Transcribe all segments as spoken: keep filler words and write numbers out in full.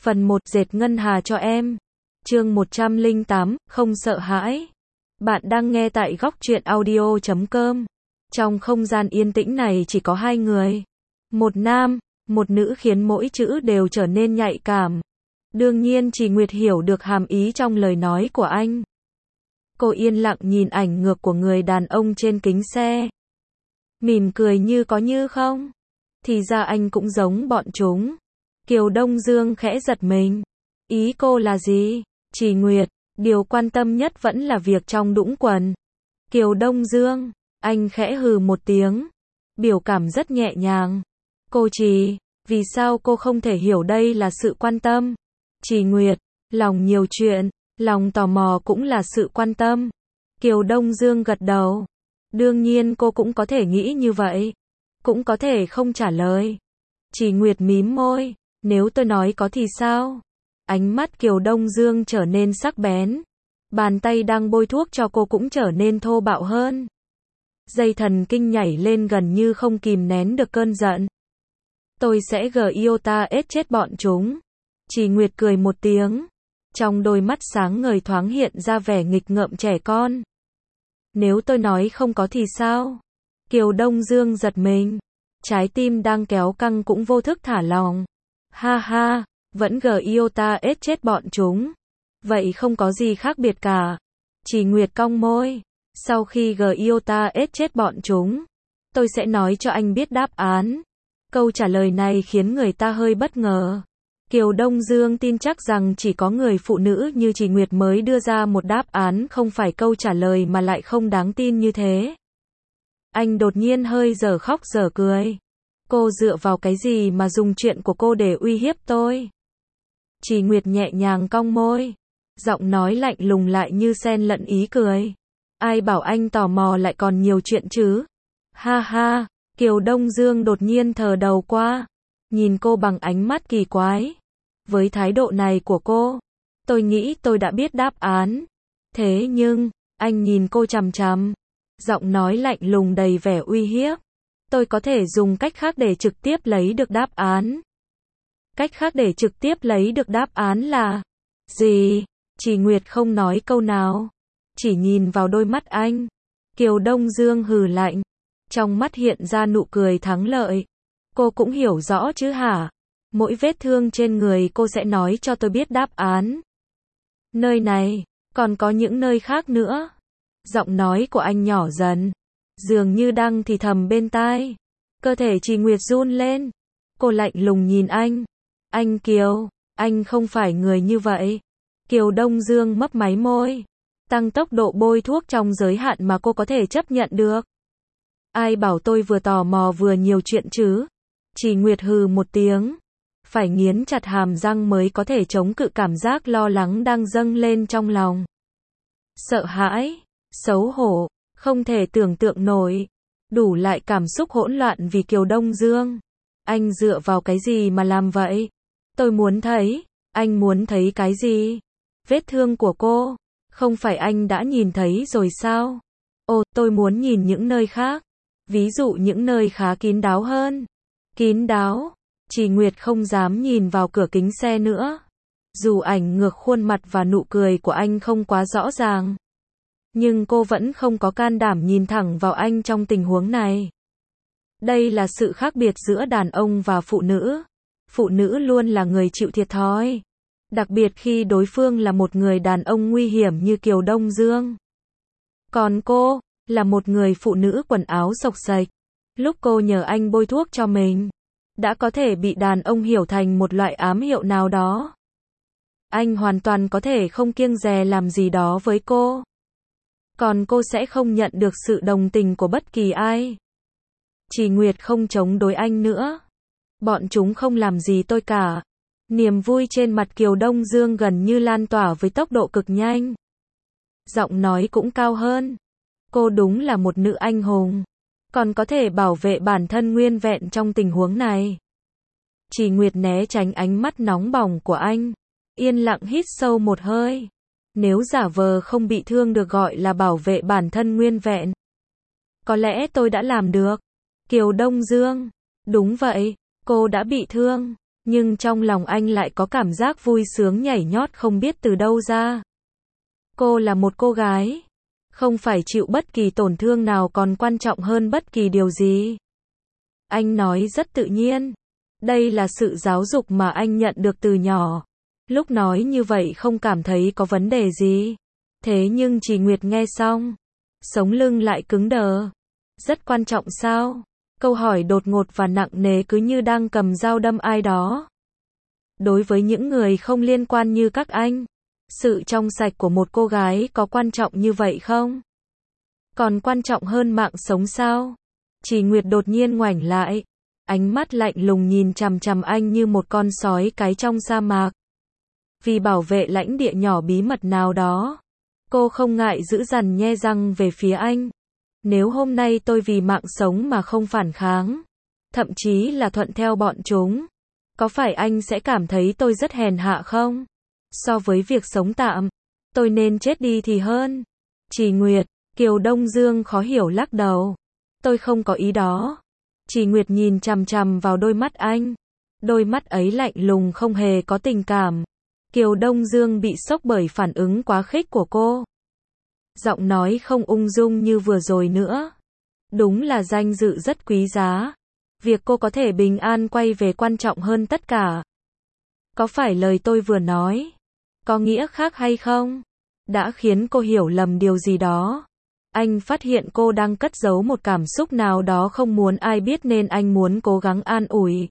Phần một, dệt ngân hà cho em. Chương một trăm lẻ tám, không sợ hãi. Bạn đang nghe tại góc truyện audio chấm com. Trong không gian yên tĩnh này chỉ có hai người. Một nam, một nữ khiến mỗi chữ đều trở nên nhạy cảm. Đương nhiên Trì Nguyệt hiểu được hàm ý trong lời nói của anh. Cô yên lặng nhìn ảnh ngược của người đàn ông trên kính xe. Mỉm cười như có như không. Thì ra anh cũng giống bọn chúng. Kiều Đông Dương khẽ giật mình. Ý cô là gì? Trì Nguyệt, điều quan tâm nhất vẫn là việc trong đũng quần. Kiều Đông Dương, anh khẽ hừ một tiếng. Biểu cảm rất nhẹ nhàng. Cô Trì, vì sao cô không thể hiểu đây là sự quan tâm? Trì Nguyệt, lòng nhiều chuyện, lòng tò mò cũng là sự quan tâm. Kiều Đông Dương gật đầu. Đương nhiên cô cũng có thể nghĩ như vậy. Cũng có thể không trả lời. Trì Nguyệt mím môi. Nếu tôi nói có thì sao? Ánh mắt Kiều Đông Dương trở nên sắc bén. Bàn tay đang bôi thuốc cho cô cũng trở nên thô bạo hơn. Dây thần kinh nhảy lên gần như không kìm nén được cơn giận. Tôi sẽ gờ iota ết chết bọn chúng. Trì Nguyệt cười một tiếng. Trong đôi mắt sáng ngời thoáng hiện ra vẻ nghịch ngợm trẻ con. Nếu tôi nói không có thì sao? Kiều Đông Dương giật mình. Trái tim đang kéo căng cũng vô thức thả lỏng. Ha ha, vẫn gờ iota ết chết bọn chúng. Vậy không có gì khác biệt cả. Trì Nguyệt cong môi. Sau khi gờ iota ết chết bọn chúng, tôi sẽ nói cho anh biết đáp án. Câu trả lời này khiến người ta hơi bất ngờ. Kiều Đông Dương tin chắc rằng chỉ có người phụ nữ như Trì Nguyệt mới đưa ra một đáp án không phải câu trả lời mà lại không đáng tin như thế. Anh đột nhiên hơi dở khóc dở cười. Cô dựa vào cái gì mà dùng chuyện của cô để uy hiếp tôi? Trì Nguyệt nhẹ nhàng cong môi. Giọng nói lạnh lùng lại như xen lẫn ý cười. Ai bảo anh tò mò lại còn nhiều chuyện chứ? Ha ha, Kiều Đông Dương đột nhiên thờ đầu qua. Nhìn cô bằng ánh mắt kỳ quái. Với thái độ này của cô, tôi nghĩ tôi đã biết đáp án. Thế nhưng, anh nhìn cô chằm chằm. Giọng nói lạnh lùng đầy vẻ uy hiếp. Tôi có thể dùng cách khác để trực tiếp lấy được đáp án. Cách khác để trực tiếp lấy được đáp án là gì? Trì Nguyệt không nói câu nào. Chỉ nhìn vào đôi mắt anh. Kiều Đông Dương hừ lạnh. Trong mắt hiện ra nụ cười thắng lợi. Cô cũng hiểu rõ chứ hả? Mỗi vết thương trên người cô sẽ nói cho tôi biết đáp án. Nơi này, còn có những nơi khác nữa. Giọng nói của anh nhỏ dần. Dường như đang thì thầm bên tai. Cơ thể Trì Nguyệt run lên. Cô lạnh lùng nhìn anh. Anh Kiều, anh không phải người như vậy. Kiều Đông Dương mấp máy môi. Tăng tốc độ bôi thuốc trong giới hạn mà cô có thể chấp nhận được. Ai bảo tôi vừa tò mò vừa nhiều chuyện chứ? Trì Nguyệt hừ một tiếng. Phải nghiến chặt hàm răng mới có thể chống cự cảm giác lo lắng đang dâng lên trong lòng. Sợ hãi, xấu hổ, không thể tưởng tượng nổi. Đủ lại cảm xúc hỗn loạn vì Kiều Đông Dương. Anh dựa vào cái gì mà làm vậy? Tôi muốn thấy. Anh muốn thấy cái gì? Vết thương của cô. Không phải anh đã nhìn thấy rồi sao? Ồ, tôi muốn nhìn những nơi khác. Ví dụ những nơi khá kín đáo hơn. Kín đáo. Trì Nguyệt không dám nhìn vào cửa kính xe nữa. Dù ảnh ngược khuôn mặt và nụ cười của anh không quá rõ ràng. Nhưng cô vẫn không có can đảm nhìn thẳng vào anh trong tình huống này. Đây là sự khác biệt giữa đàn ông và phụ nữ. Phụ nữ luôn là người chịu thiệt thòi. Đặc biệt khi đối phương là một người đàn ông nguy hiểm như Kiều Đông Dương. Còn cô, là một người phụ nữ quần áo xộc xệch. Lúc cô nhờ anh bôi thuốc cho mình, đã có thể bị đàn ông hiểu thành một loại ám hiệu nào đó. Anh hoàn toàn có thể không kiêng dè làm gì đó với cô. Còn cô sẽ không nhận được sự đồng tình của bất kỳ ai. Trì Nguyệt không chống đối anh nữa. Bọn chúng không làm gì tôi cả. Niềm vui trên mặt Kiều Đông Dương gần như lan tỏa với tốc độ cực nhanh. Giọng nói cũng cao hơn. Cô đúng là một nữ anh hùng. Còn có thể bảo vệ bản thân nguyên vẹn trong tình huống này. Trì Nguyệt né tránh ánh mắt nóng bỏng của anh. Yên lặng hít sâu một hơi. Nếu giả vờ không bị thương được gọi là bảo vệ bản thân nguyên vẹn. Có lẽ tôi đã làm được. Kiều Đông Dương. Đúng vậy, cô đã bị thương. Nhưng trong lòng anh lại có cảm giác vui sướng nhảy nhót không biết từ đâu ra. Cô là một cô gái, không phải chịu bất kỳ tổn thương nào còn quan trọng hơn bất kỳ điều gì. Anh nói rất tự nhiên. Đây là sự giáo dục mà anh nhận được từ nhỏ. Lúc nói như vậy không cảm thấy có vấn đề gì. Thế nhưng Trì Nguyệt nghe xong, sống lưng lại cứng đờ. Rất quan trọng sao? Câu hỏi đột ngột và nặng nề cứ như đang cầm dao đâm ai đó. Đối với những người không liên quan như các anh, sự trong sạch của một cô gái có quan trọng như vậy không? Còn quan trọng hơn mạng sống sao? Trì Nguyệt đột nhiên ngoảnh lại, ánh mắt lạnh lùng nhìn chằm chằm anh như một con sói cái trong sa mạc. Vì bảo vệ lãnh địa nhỏ bí mật nào đó, cô không ngại giữ dằn nhe răng về phía anh. Nếu hôm nay tôi vì mạng sống mà không phản kháng, thậm chí là thuận theo bọn chúng, có phải anh sẽ cảm thấy tôi rất hèn hạ không? So với việc sống tạm, tôi nên chết đi thì hơn. Trì Nguyệt, Kiều Đông Dương khó hiểu lắc đầu. Tôi không có ý đó. Trì Nguyệt nhìn chằm chằm vào đôi mắt anh. Đôi mắt ấy lạnh lùng không hề có tình cảm. Kiều Đông Dương bị sốc bởi phản ứng quá khích của cô. Giọng nói không ung dung như vừa rồi nữa. Đúng là danh dự rất quý giá. Việc cô có thể bình an quay về quan trọng hơn tất cả. Có phải lời tôi vừa nói có nghĩa khác hay không? Đã khiến cô hiểu lầm điều gì đó. Anh phát hiện cô đang cất giấu một cảm xúc nào đó không muốn ai biết nên anh muốn cố gắng an ủi.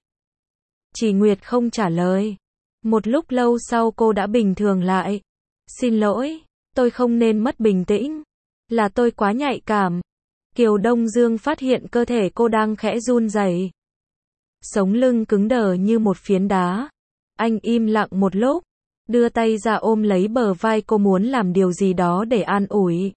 Trì Nguyệt không trả lời. Một lúc lâu sau cô đã bình thường lại. Xin lỗi, tôi không nên mất bình tĩnh. Là tôi quá nhạy cảm. Kiều Đông Dương phát hiện cơ thể cô đang khẽ run rẩy. Sống lưng cứng đờ như một phiến đá. Anh im lặng một lúc, đưa tay ra ôm lấy bờ vai cô muốn làm điều gì đó để an ủi.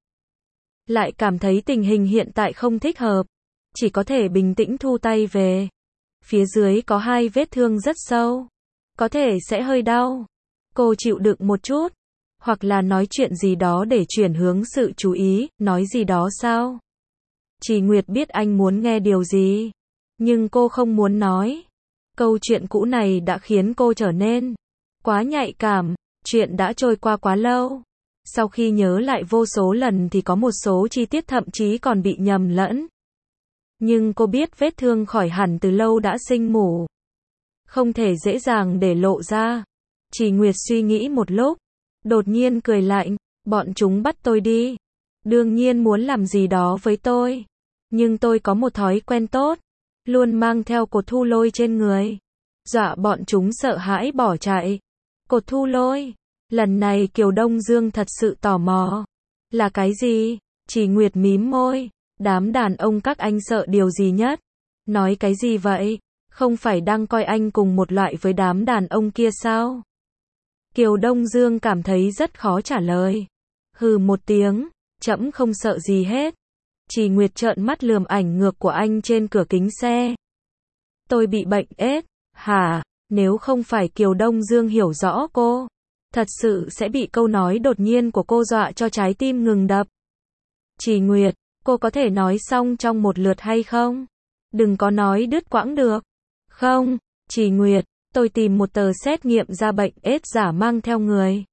Lại cảm thấy tình hình hiện tại không thích hợp. Chỉ có thể bình tĩnh thu tay về. Phía dưới có hai vết thương rất sâu. Có thể sẽ hơi đau. Cô chịu đựng một chút. Hoặc là nói chuyện gì đó để chuyển hướng sự chú ý. Nói gì đó sao? Trì Nguyệt biết anh muốn nghe điều gì. Nhưng cô không muốn nói. Câu chuyện cũ này đã khiến cô trở nên quá nhạy cảm. Chuyện đã trôi qua quá lâu. Sau khi nhớ lại vô số lần thì có một số chi tiết thậm chí còn bị nhầm lẫn. Nhưng cô biết vết thương khỏi hẳn từ lâu đã sinh mủ. Không thể dễ dàng để lộ ra. Trì Nguyệt suy nghĩ một lúc. Đột nhiên cười lạnh. Bọn chúng bắt tôi đi. Đương nhiên muốn làm gì đó với tôi. Nhưng tôi có một thói quen tốt. Luôn mang theo cột thu lôi trên người. Dọa bọn chúng sợ hãi bỏ chạy. Cột thu lôi. Lần này Kiều Đông Dương thật sự tò mò. Là cái gì? Trì Nguyệt mím môi. Đám đàn ông các anh sợ điều gì nhất? Nói cái gì vậy? Không phải đang coi anh cùng một loại với đám đàn ông kia sao? Kiều Đông Dương cảm thấy rất khó trả lời. Hừ một tiếng, trẫm không sợ gì hết. Trì Nguyệt trợn mắt lườm ảnh ngược của anh trên cửa kính xe. Tôi bị bệnh ết. Hả? Nếu không phải Kiều Đông Dương hiểu rõ cô, thật sự sẽ bị câu nói đột nhiên của cô dọa cho trái tim ngừng đập. Trì Nguyệt, cô có thể nói xong trong một lượt hay không? Đừng có nói đứt quãng được. Không, Trì Nguyệt, tôi tìm một tờ xét nghiệm ra bệnh ết giả mang theo người.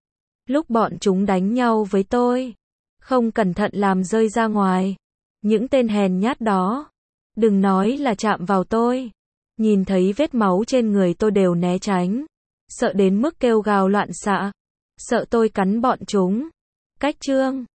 Lúc bọn chúng đánh nhau với tôi, không cẩn thận làm rơi ra ngoài. Những tên hèn nhát đó, đừng nói là chạm vào tôi. Nhìn thấy vết máu trên người tôi đều né tránh. Sợ đến mức kêu gào loạn xạ. Sợ tôi cắn bọn chúng. Cách chương